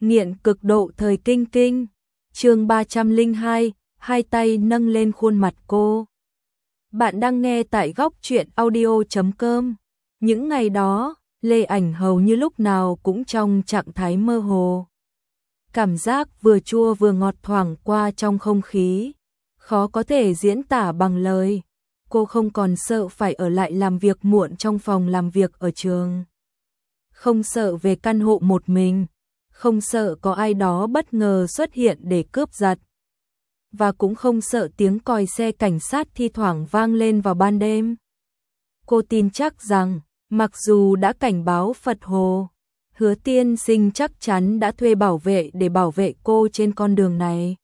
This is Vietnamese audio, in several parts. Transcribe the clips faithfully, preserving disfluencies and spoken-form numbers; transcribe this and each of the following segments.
nghiện cực độ thời kinh kinh. Chương ba trăm lẻ hai, hai tay nâng lên khuôn mặt cô. Bạn đang nghe tại góc truyện audio chấm com. Những ngày đó, Lê Ảnh hầu như lúc nào cũng trong trạng thái mơ hồ. Cảm giác vừa chua vừa ngọt thoảng qua trong không khí, khó có thể diễn tả bằng lời. Cô không còn sợ phải ở lại làm việc muộn trong phòng làm việc ở trường. Không sợ về căn hộ một mình, không sợ có ai đó bất ngờ xuất hiện để cướp giật. Và cũng không sợ tiếng còi xe cảnh sát thi thoảng vang lên vào ban đêm. Cô tin chắc rằng, mặc dù đã cảnh báo Phật Hồ, Hứa Tiên Sinh chắc chắn đã thuê bảo vệ để bảo vệ cô trên con đường này.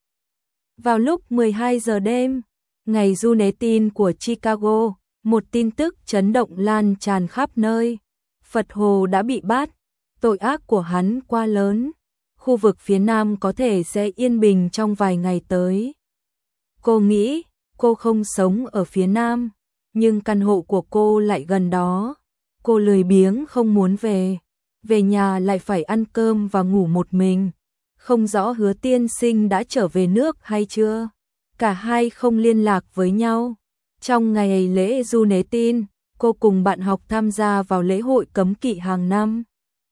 Vào lúc mười hai giờ đêm, ngày du nế tin của Chicago, một tin tức chấn động lan tràn khắp nơi. Phật Hồ đã bị bắt, tội ác của hắn quá lớn. Khu vực phía Nam có thể sẽ yên bình trong vài ngày tới. Cô nghĩ, cô không sống ở phía Nam, nhưng căn hộ của cô lại gần đó. Cô lười biếng không muốn về, về nhà lại phải ăn cơm và ngủ một mình. Không rõ Hứa Tiên Sinh đã trở về nước hay chưa. Cả hai không liên lạc với nhau. Trong ngày lễ du nế tin, cô cùng bạn học tham gia vào lễ hội cấm kỵ hàng năm.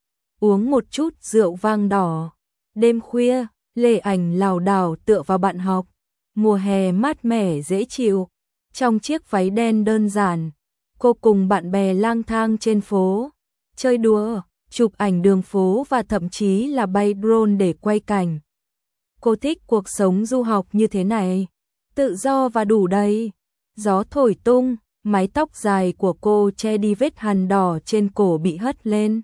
Uống một chút rượu vang đỏ. Đêm khuya, Lê Ảnh lảo đảo tựa vào bạn học. Mùa hè mát mẻ dễ chịu. Trong chiếc váy đen đơn giản, cô cùng bạn bè lang thang trên phố, chơi đùa, chụp ảnh đường phố và thậm chí là bay drone để quay cảnh. Cô thích cuộc sống du học như thế này, tự do và đủ đầy. Gió thổi tung, mái tóc dài của cô che đi vết hằn đỏ trên cổ bị hất lên,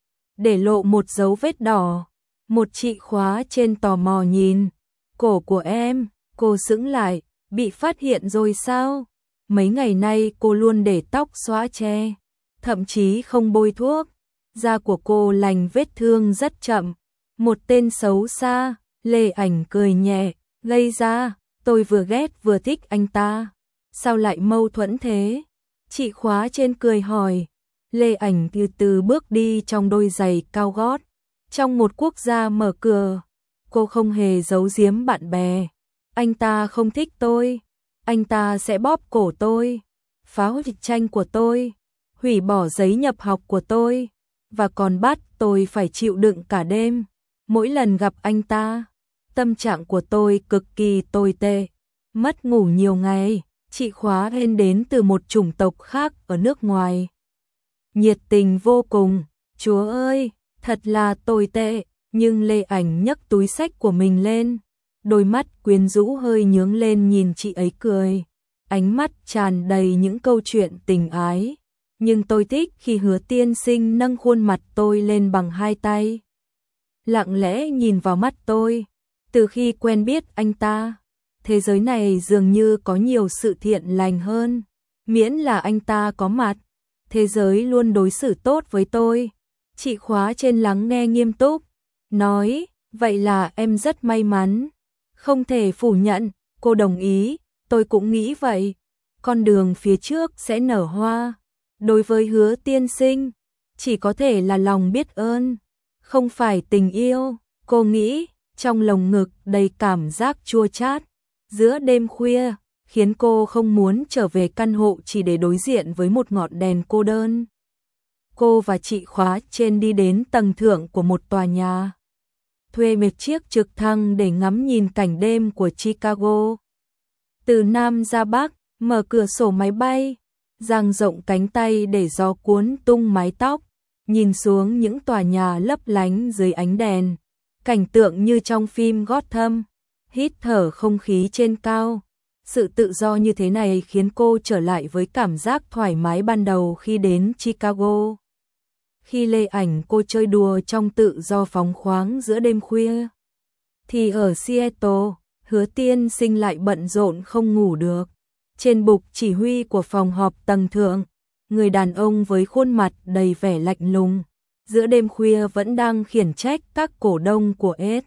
để lộ một dấu vết đỏ. Một chị khóa trên tò mò nhìn. Cổ của em, cô sững lại, bị phát hiện rồi sao? Mấy ngày nay cô luôn để tóc xõa che, thậm chí không bôi thuốc. Da của cô lành vết thương rất chậm. Một tên xấu xa. Lê Ảnh cười nhẹ, gây ra, tôi vừa ghét vừa thích anh ta. Sao lại mâu thuẫn thế? Chị khóa trên cười hỏi. Lê Ảnh từ từ bước đi trong đôi giày cao gót. Trong một quốc gia mở cửa, cô không hề giấu giếm bạn bè. Anh ta không thích tôi, anh ta sẽ bóp cổ tôi, phá hủy tranh của tôi, hủy bỏ giấy nhập học của tôi, và còn bắt tôi phải chịu đựng cả đêm. Mỗi lần gặp anh ta, tâm trạng của tôi cực kỳ tồi tệ, mất ngủ nhiều ngày. Chị khóa lên đến từ một chủng tộc khác ở nước ngoài, nhiệt tình vô cùng. Chúa ơi, thật là tồi tệ. Nhưng Lê Ảnh nhấc túi xách của mình lên, đôi mắt quyến rũ hơi nhướng lên nhìn chị ấy cười, ánh mắt tràn đầy những câu chuyện tình ái. Nhưng tôi thích khi Hứa Tiên Sinh nâng khuôn mặt tôi lên bằng hai tay, lặng lẽ nhìn vào mắt tôi. Từ khi quen biết anh ta, thế giới này dường như có nhiều sự thiện lành hơn. Miễn là anh ta có mặt, thế giới luôn đối xử tốt với tôi. Chị khóa trên lắng nghe nghiêm túc, nói, vậy là em rất may mắn. Không thể phủ nhận, cô đồng ý, tôi cũng nghĩ vậy. Con đường phía trước sẽ nở hoa. Đối với Hứa Tiên Sinh, chỉ có thể là lòng biết ơn, không phải tình yêu. Cô nghĩ, trong lồng ngực đầy cảm giác chua chát. Giữa đêm khuya, khiến cô không muốn trở về căn hộ chỉ để đối diện với một ngọn đèn cô đơn. Cô và chị khóa trên đi đến tầng thượng của một tòa nhà, thuê một chiếc trực thăng để ngắm nhìn cảnh đêm của Chicago. Từ Nam ra Bắc, mở cửa sổ máy bay, dang rộng cánh tay để gió cuốn tung mái tóc, nhìn xuống những tòa nhà lấp lánh dưới ánh đèn, cảnh tượng như trong phim Gotham, hít thở không khí trên cao. Sự tự do như thế này khiến cô trở lại với cảm giác thoải mái ban đầu khi đến Chicago. Khi Lê Ảnh cô chơi đùa trong tự do phóng khoáng giữa đêm khuya, thì ở Seattle, Hứa Tiên Sinh lại bận rộn không ngủ được. Trên bục chỉ huy của phòng họp tầng thượng, người đàn ông với khuôn mặt đầy vẻ lạnh lùng, giữa đêm khuya vẫn đang khiển trách các cổ đông của S.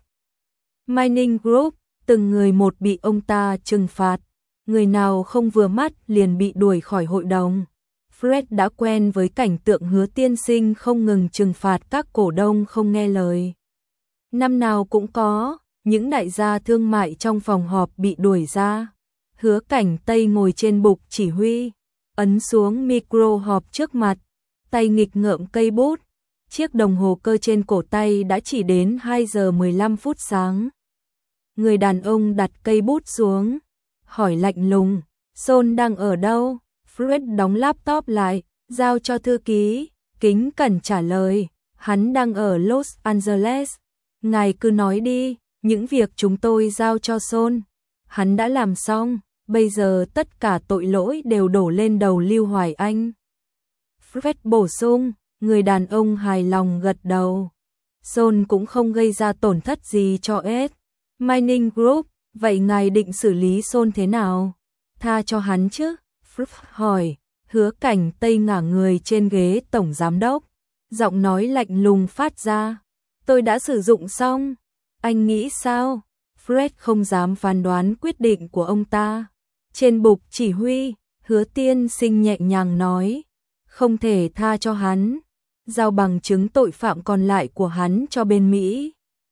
Mining Group, từng người một bị ông ta trừng phạt, người nào không vừa mắt liền bị đuổi khỏi hội đồng. Fred đã quen với cảnh tượng Hứa Tiên Sinh không ngừng trừng phạt các cổ đông không nghe lời. Năm nào cũng có, những đại gia thương mại trong phòng họp bị đuổi ra. Hứa Cảnh Tây ngồi trên bục chỉ huy, ấn xuống micro họp trước mặt, tay nghịch ngợm cây bút. Chiếc đồng hồ cơ trên cổ tay đã chỉ đến hai giờ mười lăm phút sáng. Người đàn ông đặt cây bút xuống, hỏi lạnh lùng, Son đang ở đâu? Fred đóng laptop lại, giao cho thư ký, kính cẩn trả lời, hắn đang ở Los Angeles. Ngài cứ nói đi, những việc chúng tôi giao cho Son, hắn đã làm xong, bây giờ tất cả tội lỗi đều đổ lên đầu Lưu Hoài Anh. Fred bổ sung, người đàn ông hài lòng gật đầu. Son cũng không gây ra tổn thất gì cho S. Mining Group, vậy ngài định xử lý Son thế nào? Tha cho hắn chứ? Fred hỏi. Hứa Cảnh Tây ngả người trên ghế tổng giám đốc, giọng nói lạnh lùng phát ra. Tôi đã sử dụng xong. Anh nghĩ sao? Fred không dám phán đoán quyết định của ông ta. Trên bục chỉ huy, Hứa tiên sinh nhẹ nhàng nói, không thể tha cho hắn, giao bằng chứng tội phạm còn lại của hắn cho bên Mỹ.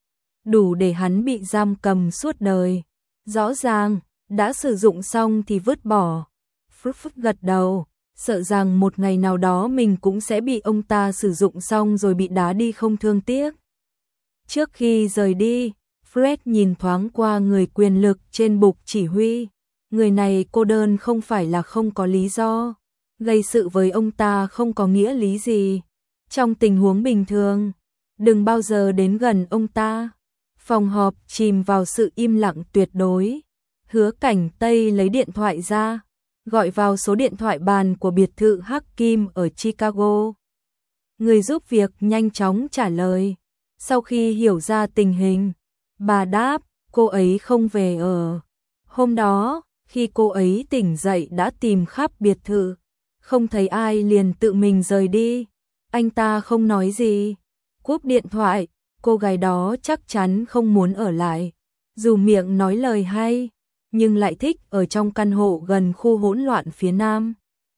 Đủ để hắn bị giam cầm suốt đời. Rõ ràng, đã sử dụng xong thì vứt bỏ. Fred gật đầu, sợ rằng một ngày nào đó mình cũng sẽ bị ông ta sử dụng xong rồi bị đá đi không thương tiếc. Trước khi rời đi, Fred nhìn thoáng qua người quyền lực trên bục chỉ huy. Người này cô đơn không phải là không có lý do. Gây sự với ông ta không có nghĩa lý gì. Trong tình huống bình thường, đừng bao giờ đến gần ông ta. Phòng họp chìm vào sự im lặng tuyệt đối. Hứa Cảnh Tây lấy điện thoại ra, gọi vào số điện thoại bàn của biệt thự Hắc Kim ở Chicago. Người giúp việc nhanh chóng trả lời. Sau khi hiểu ra tình hình, bà đáp, cô ấy không về ở. Hôm đó, khi cô ấy tỉnh dậy đã tìm khắp biệt thự, không thấy ai liền tự mình rời đi. Anh ta không nói gì, cúp điện thoại, cô gái đó chắc chắn không muốn ở lại. Dù miệng nói lời hay, nhưng lại thích ở trong căn hộ gần khu hỗn loạn phía nam.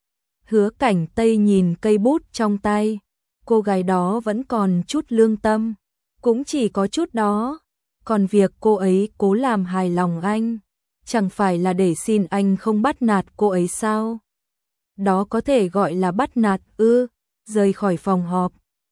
Hứa Cảnh Tây nhìn cây bút trong tay, cô gái đó vẫn còn chút lương tâm, cũng chỉ có chút đó. Còn việc cô ấy cố làm hài lòng anh, chẳng phải là để xin anh không bắt nạt cô ấy sao? Đó có thể gọi là bắt nạt ư? Rời khỏi phòng họp,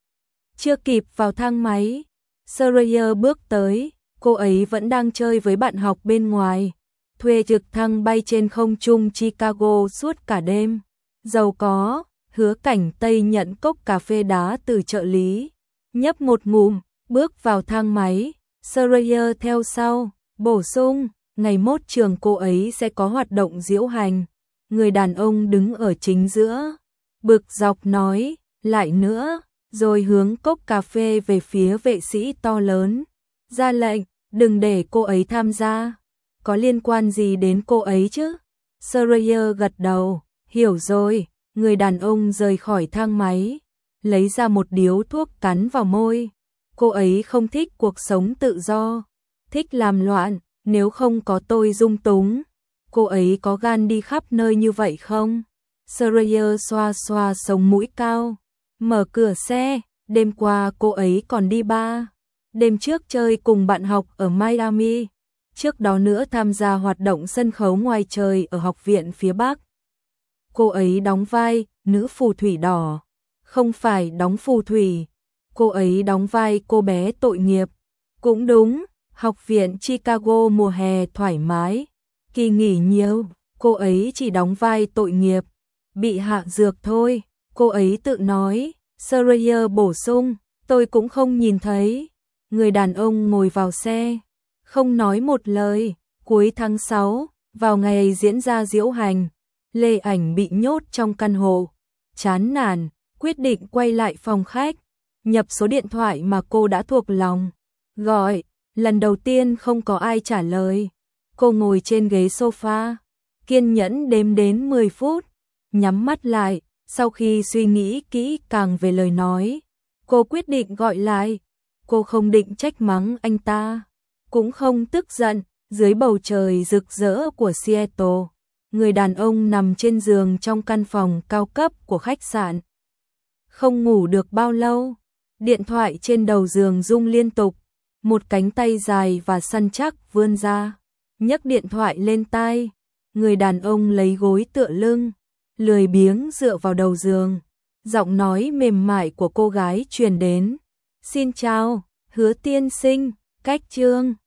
chưa kịp vào thang máy, Sawyer bước tới, cô ấy vẫn đang chơi với bạn học bên ngoài, thuê trực thăng bay trên không trung Chicago suốt cả đêm. Giàu có. Hứa Cảnh Tây nhận cốc cà phê đá từ trợ lý, nhấp một ngụm, bước vào thang máy, Sawyer theo sau, bổ sung, ngày mốt trường cô ấy sẽ có hoạt động diễu hành. Người đàn ông đứng ở chính giữa, bực dọc nói, lại nữa, rồi hướng cốc cà phê về phía vệ sĩ to lớn, ra lệnh, đừng để cô ấy tham gia. Có liên quan gì đến cô ấy chứ? Sawyer gật đầu, hiểu rồi. Người đàn ông rời khỏi thang máy, lấy ra một điếu thuốc cắn vào môi. Cô ấy không thích cuộc sống tự do, thích làm loạn, nếu không có tôi dung túng, cô ấy có gan đi khắp nơi như vậy không? Sawyer xoa xoa sống mũi cao, mở cửa xe, đêm qua cô ấy còn đi bar. Đêm trước chơi cùng bạn học ở Miami, trước đó nữa tham gia hoạt động sân khấu ngoài trời ở học viện phía Bắc. Cô ấy đóng vai nữ phù thủy đỏ, không phải đóng phù thủy, cô ấy đóng vai cô bé tội nghiệp. Cũng đúng, học viện Chicago mùa hè thoải mái, kỳ nghỉ nhiều, cô ấy chỉ đóng vai tội nghiệp, bị hạ dược thôi, cô ấy tự nói. Sawyer bổ sung, tôi cũng không nhìn thấy. Người đàn ông ngồi vào xe, không nói một lời. Cuối tháng sáu, vào ngày diễn ra diễu hành, Lê Ảnh bị nhốt trong căn hộ, chán nản, quyết định quay lại phòng khách, nhập số điện thoại mà cô đã thuộc lòng, gọi, lần đầu tiên không có ai trả lời. Cô ngồi trên ghế sofa, kiên nhẫn đếm đến mười phút, nhắm mắt lại, sau khi suy nghĩ kỹ càng về lời nói, cô quyết định gọi lại. Cô không định trách mắng anh ta, cũng không tức giận. Dưới bầu trời rực rỡ của Seattle, người đàn ông nằm trên giường trong căn phòng cao cấp của khách sạn. Không ngủ được bao lâu, điện thoại trên đầu giường rung liên tục. một cánh tay dài và săn chắc vươn ra, nhấc điện thoại lên tai. Người đàn ông lấy gối tựa lưng, lười biếng dựa vào đầu giường. Giọng nói mềm mại của cô gái truyền đến. Xin chào, Hứa tiên sinh, cách Trương.